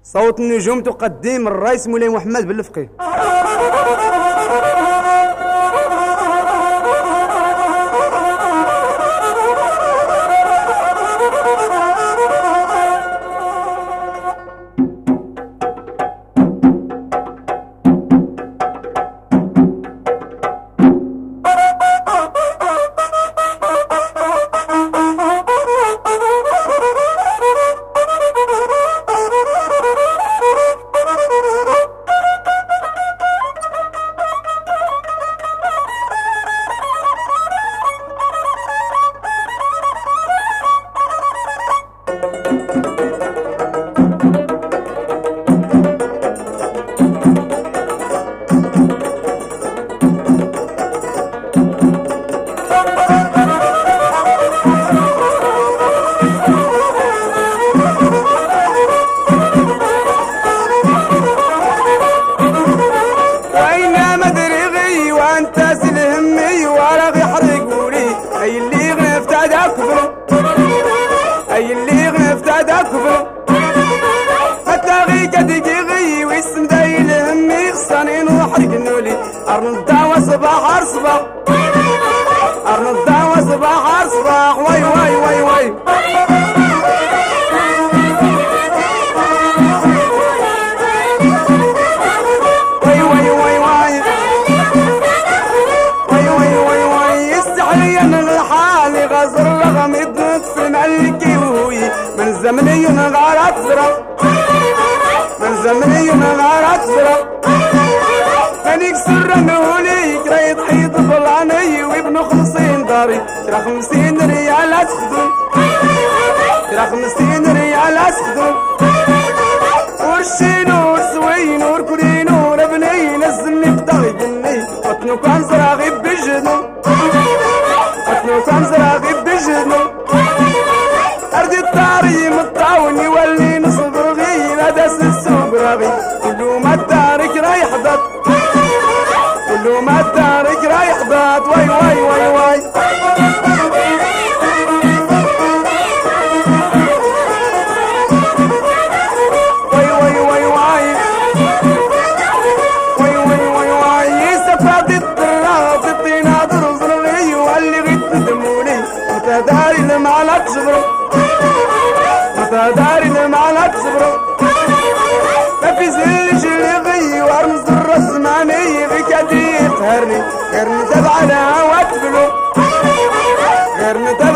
صوت النجوم تقدم الرئيس مولاي محمد بن الفقيه. اي اللي غنفت هذا كفر هتلاغي كديكي غي ويسم دايل همي خصاني نوحرق نولي ارن الدعوة صباح صباح ارن الدعوة صباح صباح واي واي واي واي من زمني نغارات زرق من زمني نغارات زرق فانيك سر نهولي كرا يضحيط فلاني وابن 50 داري ترى 50 ريال اسخدم ترى 50 ريال اسخدم ورشي نور سوي نور كوري نور ابني نزلني بطاغي بني وطنو كان زراغي بجنو وطنو كان زراغي بجنو أرضي الطاري مطاوني واللي نصبر غير هذا السوق راغي كله ما الدارك رايح ضد كله ما الدارك رايح ضد واي واي واي واي واي واي واي واي واي واي واي واي سفاد الطراب الطينة ضرزرغي واللي غيت تدموني متداري المعلق صبرو داري المعلق صبرو ما في زلج اللي وارمز الرسماني غي كدي يقهرني غير ندب على هوا تبلو غير ندب